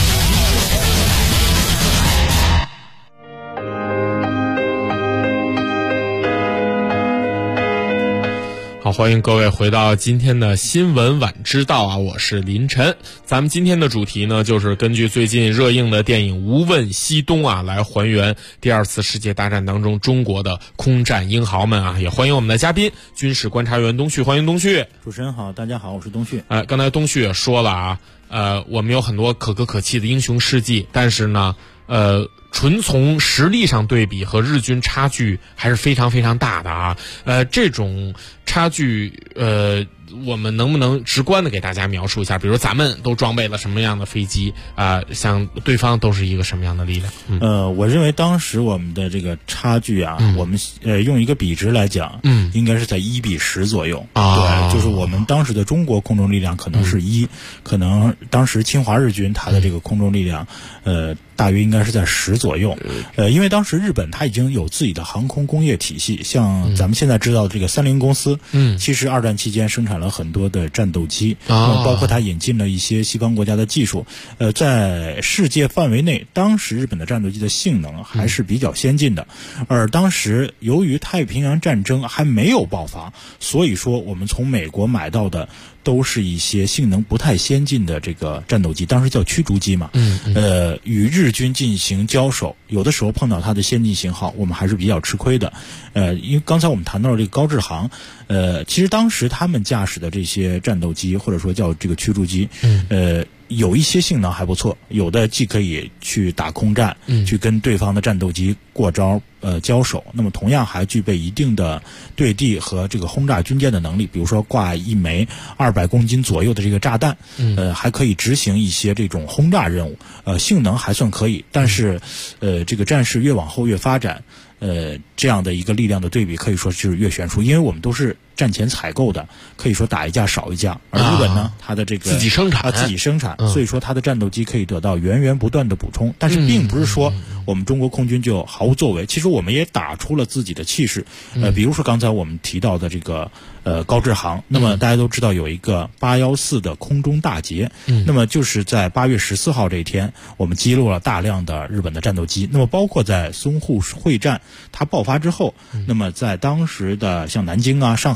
好，欢迎各位回到今天的新闻晚知道啊，我是林晨。咱们今天的主题呢，就是根据最近热映的电影《无问西东》啊，来还原第二次世界大战当中中国的空战英豪们啊。也欢迎我们的嘉宾军事观察员东旭，欢迎东旭。 主持人好，大家好，我是东旭。 刚才东旭也说了啊，我们有很多可歌可泣的英雄事迹，但是呢，纯从实力上对比，和日军差距还是非常非常大的啊。这种差距，我们能不能直观的给大家描述一下？比如咱们都装备了什么样的飞机啊？像对方都是一个什么样的力量？ 我认为当时我们的这个差距啊，我们用一个比值来讲，应该是在1:10左右啊。对，就是我们当时的中国空中力量可能是1，可能当时侵华日军它的这个空中力量，大约应该是在10左右。因为当时日本它已经有自己的航空工业体系，像咱们现在知道的这个三菱公司，其实二战期间生产了很多的战斗机，包括它引进了一些西方国家的技术。在世界范围内，当时日本的战斗机的性能还是比较先进的。而当时由于太平洋战争还没有爆发，所以说我们从美国买到的都是一些性能不太先进的这个战斗机，当时叫驱逐机嘛。与日军进行交手，有的时候碰到它的先进型号，我们还是比较吃亏的。因为刚才我们谈到了这个高志航，其实当时他们驾驶的这些战斗机，或者说叫这个驱逐机，有一些性能还不错，有的既可以去打空战，去跟对方的战斗机过招交手，那么同样还具备一定的对地和这个轰炸军舰的能力，比如说挂一枚200公斤左右的这个炸弹，还可以执行一些这种轰炸任务，性能还算可以。但是这个战事越往后越发展，这样的一个力量的对比可以说是越悬殊，因为我们都是战前采购的，可以说打一架少一架，而日本呢，它的这个自己生产， 所以说它的战斗机可以得到源源不断的补充。但是并不是说我们中国空军就毫无作为，其实我们也打出了自己的气势。比如说刚才我们提到的这个高志航，那么大家都知道有一个814的空中大捷，那么就是在8月14号这一天，我们击落了大量的日本的战斗机。那么包括在淞沪会战它爆发之后，那么在当时的像南京啊、上海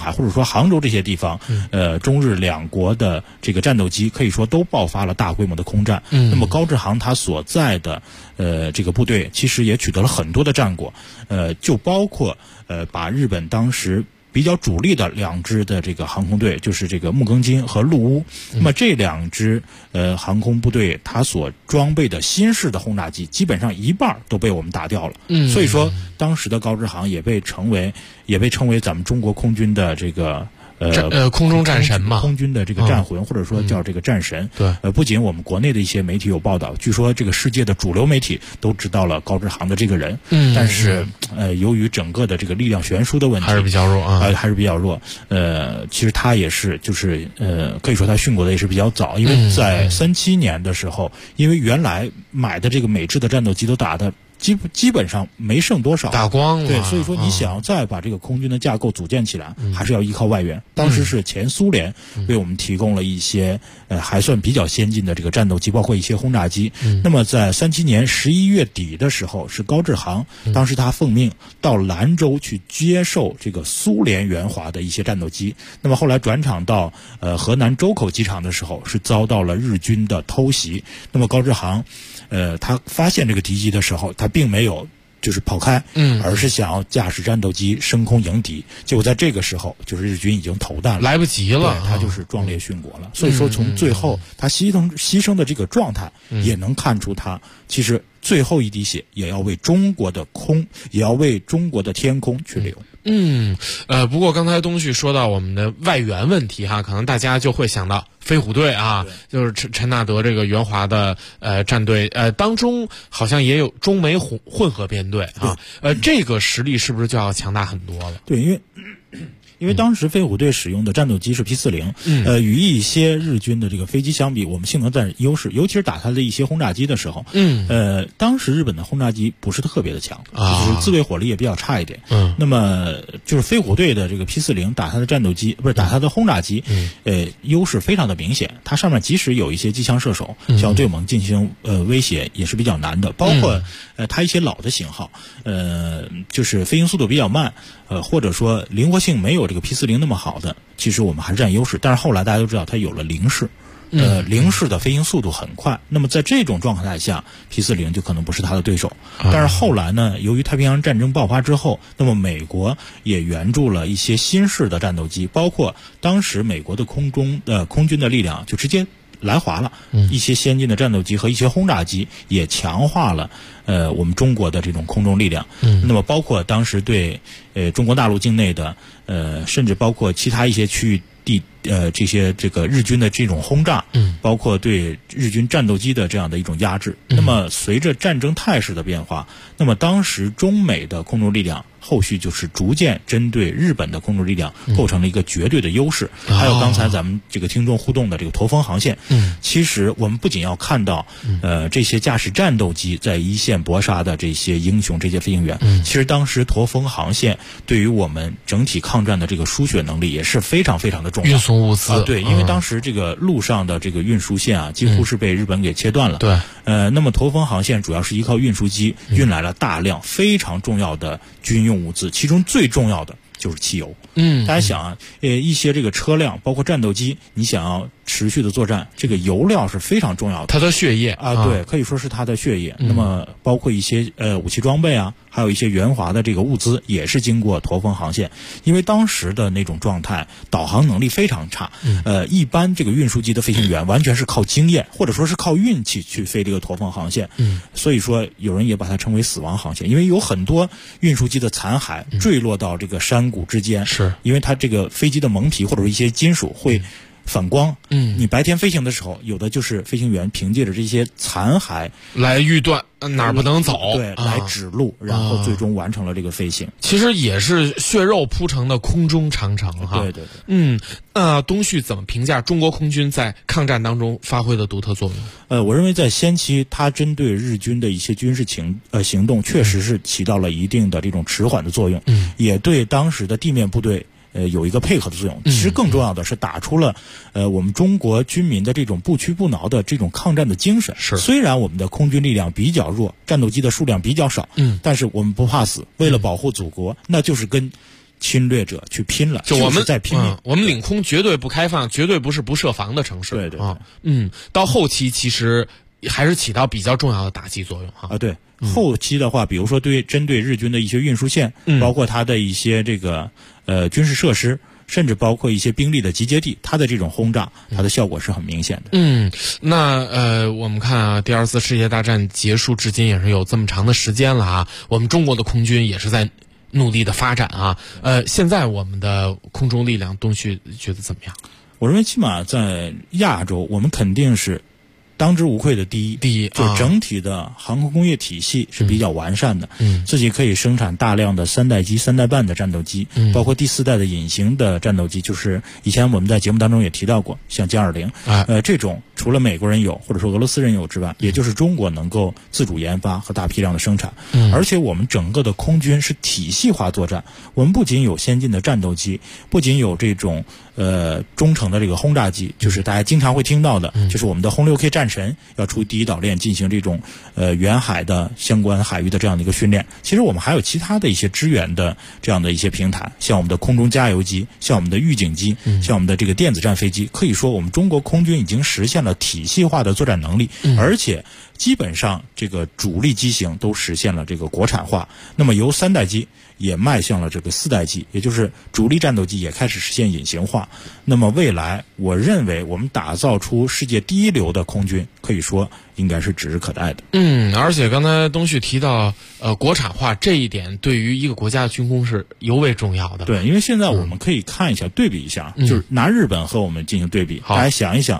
海或者说杭州这些地方，中日两国的这个战斗机可以说都爆发了大规模的空战。那么高志航他所在的这个部队其实也取得了很多的战果，就包括把日本当时比较主力的2支的这个航空队，就是这个木更津和陆屋。那么这2支航空部队，它所装备的新式的轰炸机，基本上一半都被我们打掉了。所以说，当时的高志航也被称为咱们中国空军的这个。 空中战神嘛， 空军的这个战魂，或者说叫这个战神。 对， 不仅我们国内的一些媒体有报道，据说这个世界的主流媒体都知道了高志航的这个人。但是由于整个的这个力量悬殊的问题， 还是比较弱啊， 还是比较弱。其实他也是，就是可以说他殉国的也是比较早，因为在37年的时候，因为原来买的这个美制的战斗机都打的。基本上没剩多少， 打光了。 对，所以说你想要再把这个空军的架构组建起来，还是要依靠外援。当时是前苏联为我们提供了一些还算比较先进的这个战斗机，包括一些轰炸机。那么在37年11月底的时候，是高志航，当时他奉命到兰州去接受这个苏联援华的一些战斗机。那么后来转场到河南周口机场的时候，是遭到了日军的偷袭。那么高志航他发现这个敌机的时候，他并没有就是跑开，而是想要驾驶战斗机升空迎敌。结果在这个时候，就是日军已经投弹了， 来不及了， 他就是壮烈殉国了。所以说，从最后他牺牲的这个状态，也能看出他其实最后一滴血也要为中国的也要为中国的天空去流。 不过刚才东旭说到我们的外援问题哈，可能大家就会想到飞虎队啊，就是陈纳德这个援华的战队，当中好像也有中美混合编队啊，这个实力是不是就要强大很多了？ 对，因为当时飞虎队使用的战斗机是 P-40，与一些日军的这个飞机相比，我们性能占优势，尤其是打它的一些轰炸机的时候，当时日本的轰炸机不是特别的强，就是自卫火力也比较差一点。那么就是飞虎队的这个 P-40打它的战斗机，不是打它的轰炸机，优势非常的明显。它上面即使有一些机枪射手，想对我们进行威胁也是比较难的。包括它一些老的型号，就是飞行速度比较慢，或者说灵活性没有这个 P-40那么好的，其实我们还是占优势。但是后来大家都知道它有了零式，零式的飞行速度很快。那么在这种状态下 ，P-40就可能不是它的对手。但是后来呢，由于太平洋战争爆发之后，那么美国也援助了一些新式的战斗机，包括当时美国的空军的力量就直接来华了，一些先进的战斗机和一些轰炸机也强化了我们中国的这种空中力量。那么包括当时对中国大陆境内的甚至包括其他一些区域这个日军的这种轰炸，包括对日军战斗机的这样的一种压制。那么随着战争态势的变化，那么当时中美的空中力量后续就是逐渐针对日本的空中力量构成了一个绝对的优势。还有刚才咱们这个听众互动的这个驼峰航线，其实我们不仅要看到这些驾驶战斗机在一线搏杀的这些英雄这些飞行员，其实当时驼峰航线对于我们整体抗战的这个输血能力也是非常非常的重要。 运送物资对，因为当时这个路上的这个运输线啊，几乎是被日本给切断了。 对， 那么驼峰航线主要是依靠运输机运来了大量非常重要的军用物资，其中最重要的就是汽油。大家想啊，一些这个车辆包括战斗机，你想要持续的作战，这个油料是非常重要的， 它的血液啊，对，可以说是它的血液。那么包括一些武器装备啊，还有一些援华的这个物资，也是经过驼峰航线。因为当时的那种状态，导航能力非常差，一般这个运输机的飞行员完全是靠经验或者说是靠运气去飞这个驼峰航线。所以说有人也把它称为死亡航线，因为有很多运输机的残骸坠落到这个山谷之间， 是因为它这个飞机的蒙皮或者一些金属会反光，你白天飞行的时候，有的就是飞行员凭借着这些残骸来预断哪儿不能走， 对，来指路，然后最终完成了这个飞行。 其实也是血肉铺成的空中长城哈。 对对对。 东旭怎么评价中国空军在抗战当中发挥的独特作用？ 我认为在先期，它针对日军的一些军事行动，确实是起到了一定的这种迟缓的作用，也对当时的地面部队有一个配合的作用。其实更重要的是打出了我们中国军民的这种不屈不挠的这种抗战的精神。 是， 虽然我们的空军力量比较弱，战斗机的数量比较少，但是我们不怕死，为了保护祖国，那就是跟侵略者去拼了， 就我们在拼命。 我们领空绝对不开放，绝对不是不设防的城市。 对对啊，到后期其实还是起到比较重要的打击作用哈。 对，后期的话，比如说针对日军的一些运输线，包括它的一些这个军事设施。甚至包括一些兵力的集结地，它的这种轰炸，它的效果是很明显的。 那我们看啊，第2次世界大战结束至今也是有这么长的时间了啊，我们中国的空军也是在努力的发展啊。现在我们的空中力量，东旭觉得怎么样？ 我认为起码在亚洲，我们肯定是当之无愧的第一，就整体的航空工业体系是比较完善的，自己可以生产大量的3代机、3代半的战斗机，包括第4代的隐形的战斗机，就是以前我们在节目当中也提到过，像歼20，这种除了美国人有或者说俄罗斯人有之外，也就是中国能够自主研发和大批量的生产，而且我们整个的空军是体系化作战，我们不仅有先进的战斗机，不仅有这种中程的这个轰炸机，就是大家经常会听到的，就是我们的轰6K 战神要出第一岛链进行这种远海的相关海域的这样的一个训练。其实我们还有其他的一些支援的这样的一些平台，像我们的空中加油机，像我们的预警机，像我们的这个电子战飞机。可以说我们中国空军已经实现了体系化的作战能力，而且基本上这个主力机型都实现了这个国产化。那么由3代机也迈向了这个4代机，也就是主力战斗机也开始实现隐形化。那么未来我认为我们打造出世界第一流的空军，可以说应该是指日可待的。 而且刚才东旭提到国产化这一点，对于一个国家的军工是尤为重要的。 对，因为现在我们可以看一下对比一下，就是拿日本和我们进行对比，大家想一想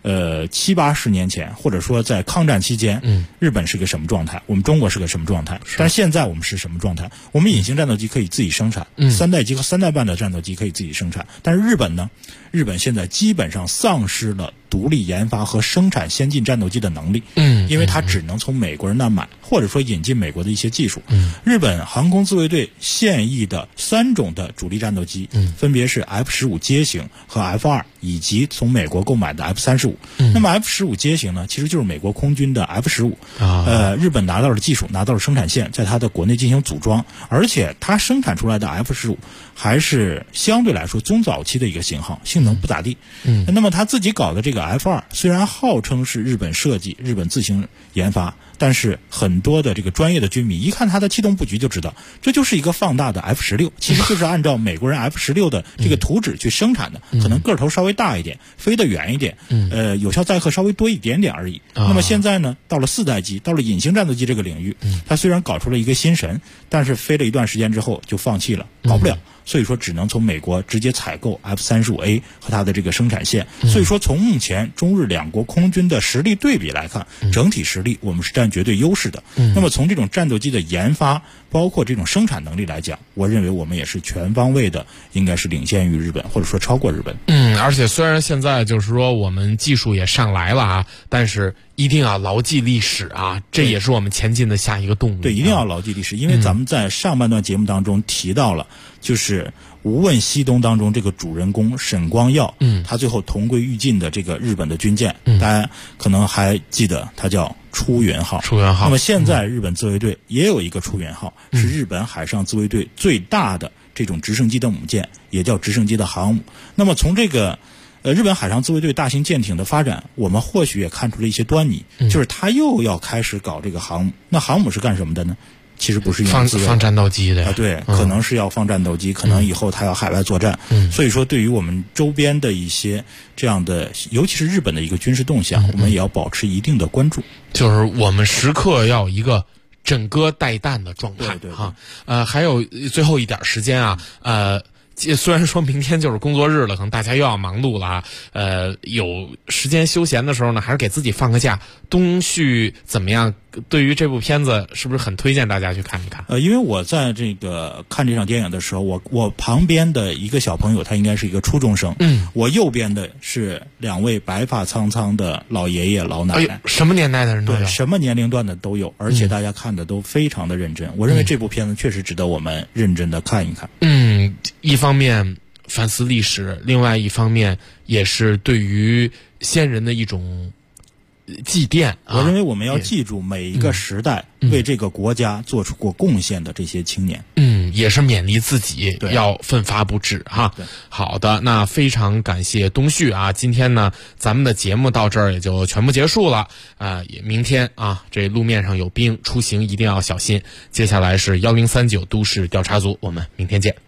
，70、80年前，或者说在抗战期间，日本是个什么状态？我们中国是个什么状态？但是现在我们是什么状态？我们隐形战斗机可以自己生产，3代机和3代半的战斗机可以自己生产，但是日本呢？日本现在基本上丧失了独立研发和生产先进战斗机的能力，因为它只能从美国人那买，或者说引进美国的一些技术。日本航空自卫队现役的3种的主力战斗机，分别是 F-15 街型和 F-2，以及从美国购买的 F-35。那么 F-15 街型呢，其实就是美国空军的 F-15。日本拿到了技术，拿到了生产线，在它的国内进行组装，而且它生产出来的 F-15还是相对来说中早期的一个型号，性能不咋地。那么他自己搞的这个 F-2虽然号称是日本设计、日本自行研发，但是很多的这个专业的军迷一看它的气动布局就知道，这就是一个放大的 F-16，其实就是按照美国人 F-16的这个图纸去生产的，可能个头稍微大一点，飞得远一点，有效载荷稍微多一点点而已。那么现在呢，到了4代机，到了隐形战斗机这个领域，它虽然搞出了一个新神，但是飞了一段时间之后就放弃了，搞不了。所以说只能从美国直接采购 F-35A 和它的这个生产线。所以说从目前中日两国空军的实力对比来看，整体实力我们是占绝对优势的。那么从这种战斗机的研发，包括这种生产能力来讲，我认为我们也是全方位的，应该是领先于日本，或者说超过日本。 而且虽然现在就是说我们技术也上来了啊，但是一定要牢记历史啊，这也是我们前进的下一个动力。 对，一定要牢记历史，因为咱们在上半段节目当中提到了，就是《无问西东》当中这个主人公沈光耀，他最后同归于尽的这个日本的军舰，大家可能还记得他叫出云号。那么现在日本自卫队也有一个出云号，是日本海上自卫队最大的这种直升机的母舰，也叫直升机的航母。那么从这个日本海上自卫队大型舰艇的发展，我们或许也看出了一些端倪，就是他又要开始搞这个航母。那航母是干什么的呢？其实不是用放战斗机的呀， 对，可能是要放战斗机，可能以后他要海外作战。所以说，对于我们周边的一些这样的，尤其是日本的一个军事动向，我们也要保持一定的关注。 就是我们时刻要有一个枕戈待旦的状态。 对哈。还有最后一点时间啊，虽然说明天就是工作日了，可能大家又要忙碌了啊。有时间休闲的时候呢，还是给自己放个假。东旭怎么样？对于这部片子是不是很推荐大家去看一看？ 因为我在这个看这场电影的时候，我旁边的一个小朋友，他应该是一个初中生，我右边的是2位白发苍苍的老爷爷老奶奶， 什么年代的人都有， 对，什么年龄段的都有，而且大家看的都非常的认真。我认为这部片子确实值得我们认真的看一看。 一方面反思历史，另外一方面也是对于先人的一种祭奠。 我认为我们要记住每一个时代为这个国家做出过贡献的这些青年。 也是勉励自己要奋发不止哈。好的，那非常感谢东旭啊，今天呢咱们的节目到这儿也就全部结束了也明天啊这路面上有冰，出行一定要小心。接下来是1039都市调查组，我们明天见。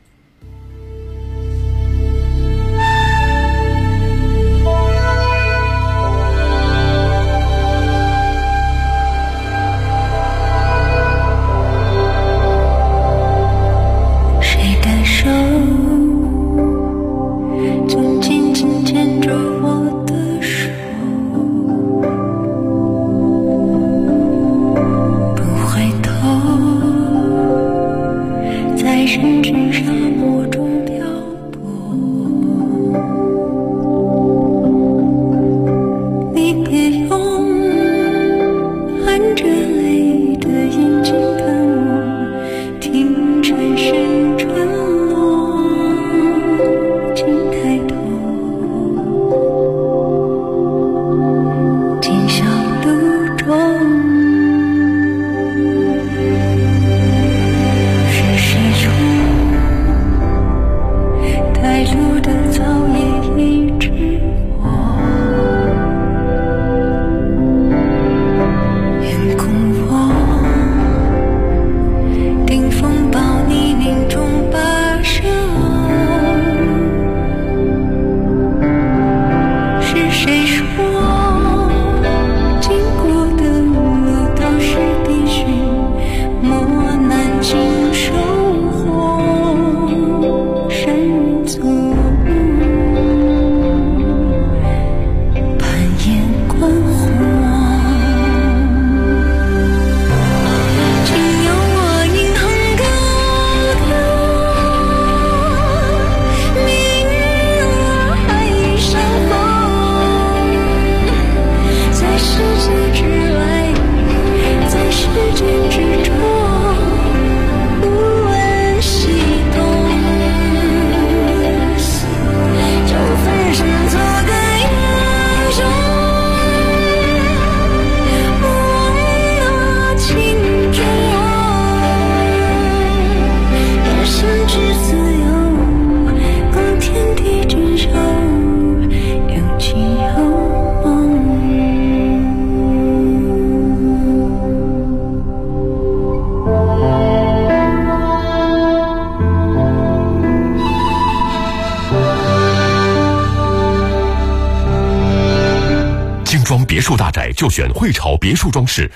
别墅大宅就选汇潮别墅装饰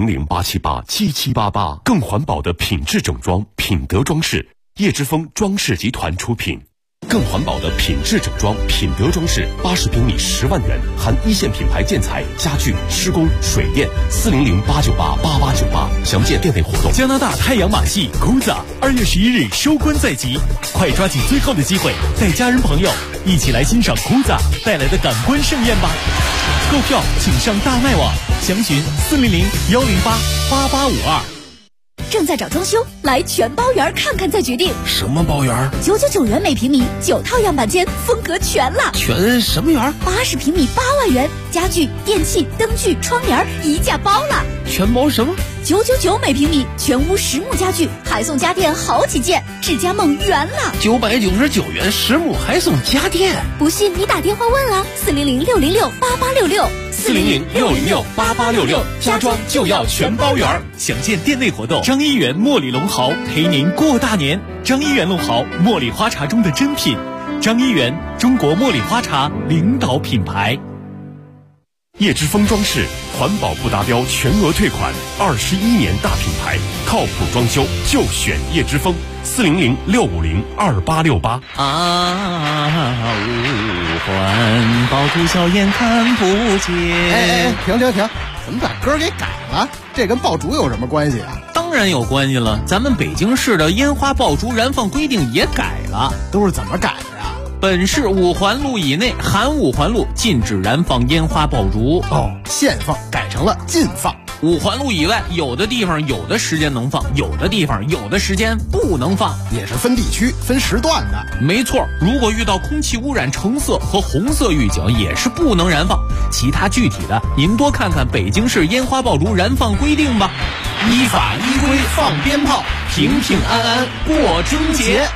，400-878-7788，更环保的品质整装，品德装饰，叶之峰装饰集团出品。更环保的品质整装，品德装饰，80平米10万元，含一线品牌建材、家具、施工、水电，400-898-8898，详见店内活动。 加拿大太阳马戏 Kuza 2月11日收官在即，快抓紧最后的机会，带家人朋友一起来欣赏 Kuza 带来的感官盛宴吧！购票请上大麦网，详询400-108-8852。 正在找装修，来全包园看看再决定。 什么包园 ？999元每平米，9套样板间，风格全了。 全什么园 ？80平米8万元，家具、电器、灯具、窗帘一价包了。 全包什么 ？999每平米，全屋实木家具，还送家电好几件，智家梦圆了。 999元实木还送家电， 不信你打电话问啊，400-606-8866。 400-606-8866，家装就要全包圆。详见店内活动。张一元茉莉龙毫陪您过大年。张一元龙毫，茉莉花茶中的珍品。张一元，中国茉莉花茶领导品牌。 叶之峰装饰，环保不达标全额退款，21年大品牌，靠谱装修就选叶之峰。400-650-2868。 五环爆竹硝烟看不见。 停！怎么把歌给改了？这跟爆竹有什么关系啊？ 当然有关系了，咱们北京市的烟花爆竹燃放规定也改了。 都是怎么改的呀？ 本市5环路以内含5环路禁止燃放烟花爆竹。 限放改成了禁放。 5环路以外，有的地方有的时间能放，有的地方有的时间不能放， 也是分地区分时段的。 没错，如果遇到空气污染橙色和红色预警，也是不能燃放。其他具体的，您多看看北京市烟花爆竹燃放规定吧。 依法依规放鞭炮， 平平安安过春节。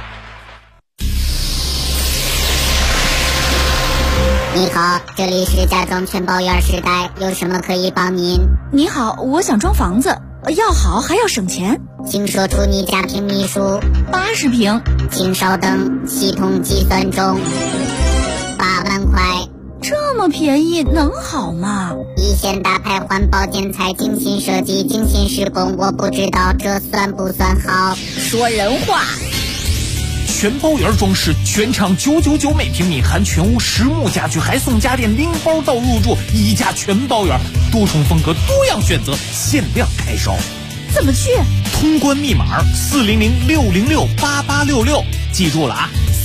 你好，这里是家装全包圆时代，有什么可以帮您？ 你好，我想装房子，要好还要省钱， 请说出你家平米数。 80平。 请稍等，系统计算中。8万块。 这么便宜能好吗？ 一线大牌环保建材，精心设计，精心施工，我不知道这算不算好。 说人话。 全包圆装饰，全场999每平米，含全屋实木家具，还送家电零包到入住，一价全包圆，多重风格，多样选择，限量开烧。 怎么去？ 通关密码400-606-8866，记住了啊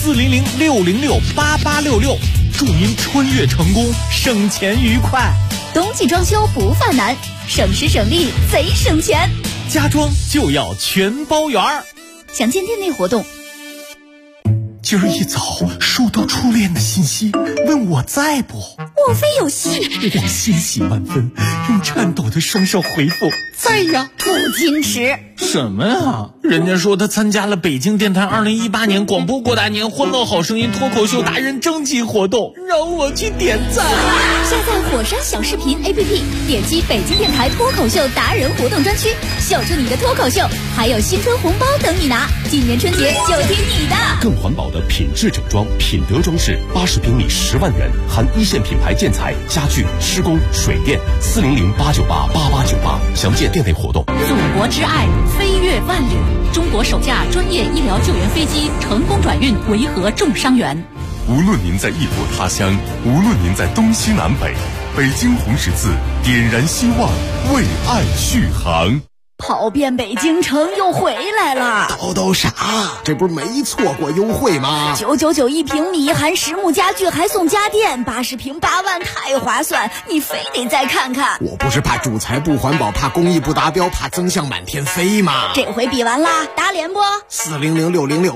，400-606-8866，祝您穿越成功，省钱愉快。 冬季装修不犯难，省时省力贼省钱， 家装就要全包圆。 详见店内活动。 今儿一早收到初恋的信息，问我在不？ 莫非有戏？ 我欣喜万分，用颤抖的双手回复在呀。 不矜持什么呀？人家说他参加了北京电台2018年广播过大年欢乐好声音脱口秀达人征集活动，让我去点赞。 下载火山小视频 APP， 点击北京电台脱口秀达人活动专区，秀出你的脱口秀，还有新春红包等你拿。今年春节就听你的。 更环保的品质整装，品德装饰，80平米10万元，含一线品牌建材、家具、施工、水电，400-898-8898，详见店内活动。 祖国之爱飞越万里，中国首架专业医疗救援飞机成功转运维和重伤员。 无论您在异国他乡，无论您在东西南北，北京红十字点燃希望，为爱续航。 跑遍北京城又回来了， 叨啥？这不是没错过优惠吗 ？999一平米，含实木家具还送家电，80平8万，太划算！你非得再看看。 我不是怕主材不环保，怕工艺不达标，怕增项满天飞吗？ 这回比完啦，打脸不？ 400-606